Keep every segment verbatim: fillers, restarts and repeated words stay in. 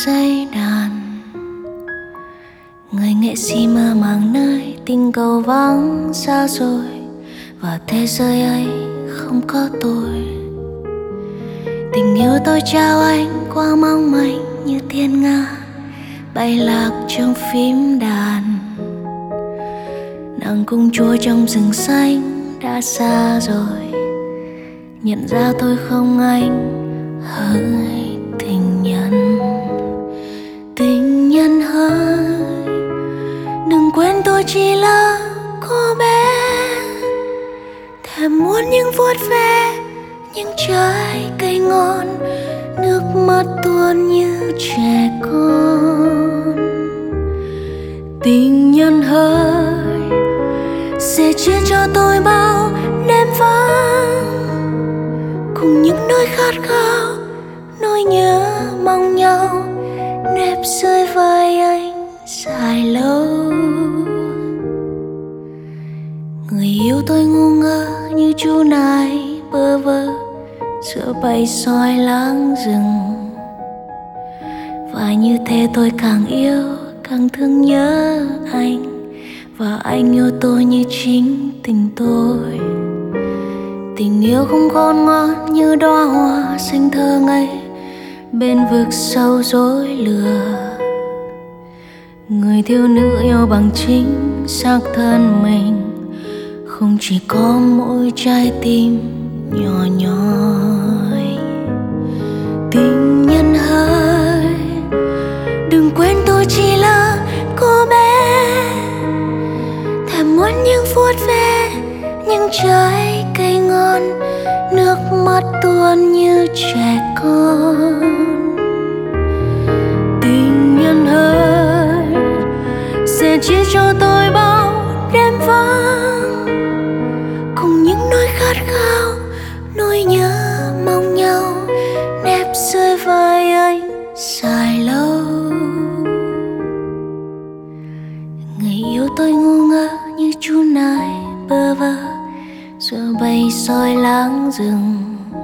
dây đàn. Người nghệ sĩ mơ màng nơi tình cầu vắng xa rồi, và thế giới ấy không có tôi. Tình yêu tôi trao anh qua mong manh như thiên nga bay lạc trong phím đàn. Nàng công chúa trong rừng xanh đã xa rồi, nhận ra tôi không anh hỡi tình nhân. Tình nhân hỡi, đừng quên tôi chỉ là cô bé thèm muốn những vuốt ve những trái cây ngon, nước mắt tuôn như trẻ con. Tình nhân hỡi, sẽ chia cho tôi bao đêm vắng cùng những nỗi khát khao, nỗi nhớ mong nhau nếp rơi vai anh dài lâu. Người yêu tôi ngu ngơ như chú nai bơ vơ giữa bầy sói láng rừng, và như thế tôi càng yêu càng thương nhớ anh, và anh yêu tôi như chính tình tôi. Tình yêu không khôn ngoan như đóa hoa xinh thơ ngây bên vực sâu dối lừa. Người thiếu nữ yêu bằng chính xác thân mình, không chỉ có mỗi trái tim nhỏ nhoi. Tình nhân hỡi, đừng quên tôi chỉ là cô bé thèm muốn những vuốt ve những trái cây ngon, nước mắt tuôn như trẻ con. Tình nhân hỡi, sẽ chia cho tôi bao đêm vắng cùng những nỗi khát khao, nỗi nhớ mong nhau nếp rơi vai anh dài lâu. Người yêu tôi ngu ngơ như chú nai bơ vơ giữa bầy sói láng rừng,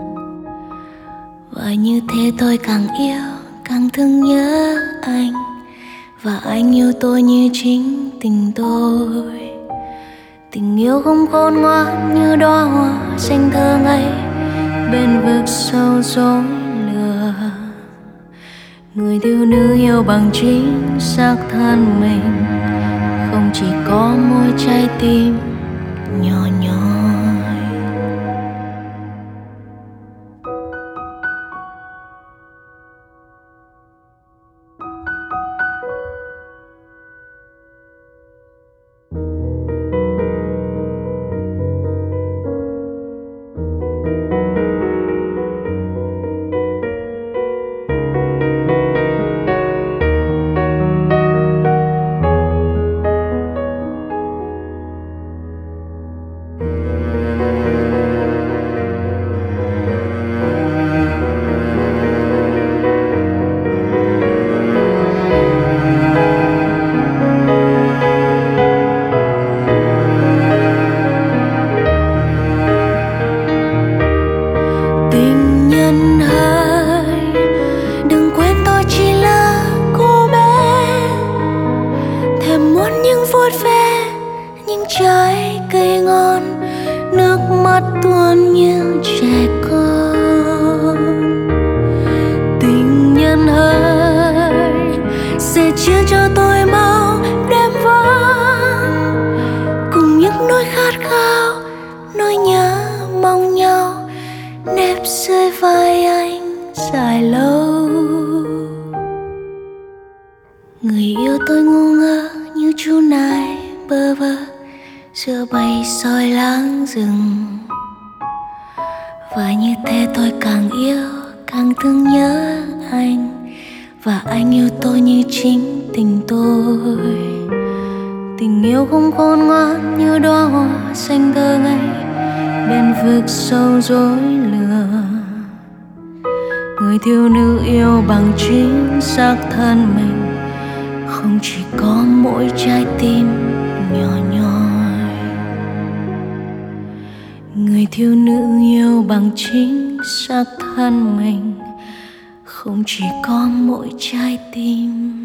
và như thế tôi càng yêu càng thương nhớ anh, và anh yêu tôi như chính tình tôi. Tình yêu không khôn ngoan như đóa hoa xanh thơ ngây bên vực sâu dối lừa. Người thiếu nữ yêu bằng chính xác thân mình, không chỉ có mỗi trái tim nhỏ nhoi. Những trái cây ngon, nước mắt tuôn như trẻ con. Tình nhân hỡi, sẽ chia cho tôi bao đêm vắng cùng những nỗi khát khao, nỗi nhớ mong nhau nếp rơi vai anh dài lâu. Người yêu tôi ngu ngơ như chú nai bơ vơ giữa bầy sói láng rừng, và như thế tôi càng yêu càng thương nhớ anh, và anh yêu tôi như chính tình tôi. Tình yêu không khôn ngoan như đóa hoa xanh thơ ngây bên vực sâu dối lừa. Người thiếu nữ yêu bằng chính xác thân mình, không chỉ có mỗi trái tim nhỏ nhoi. Người thiếu nữ yêu bằng chính xác thân mình, không chỉ có mỗi trái tim.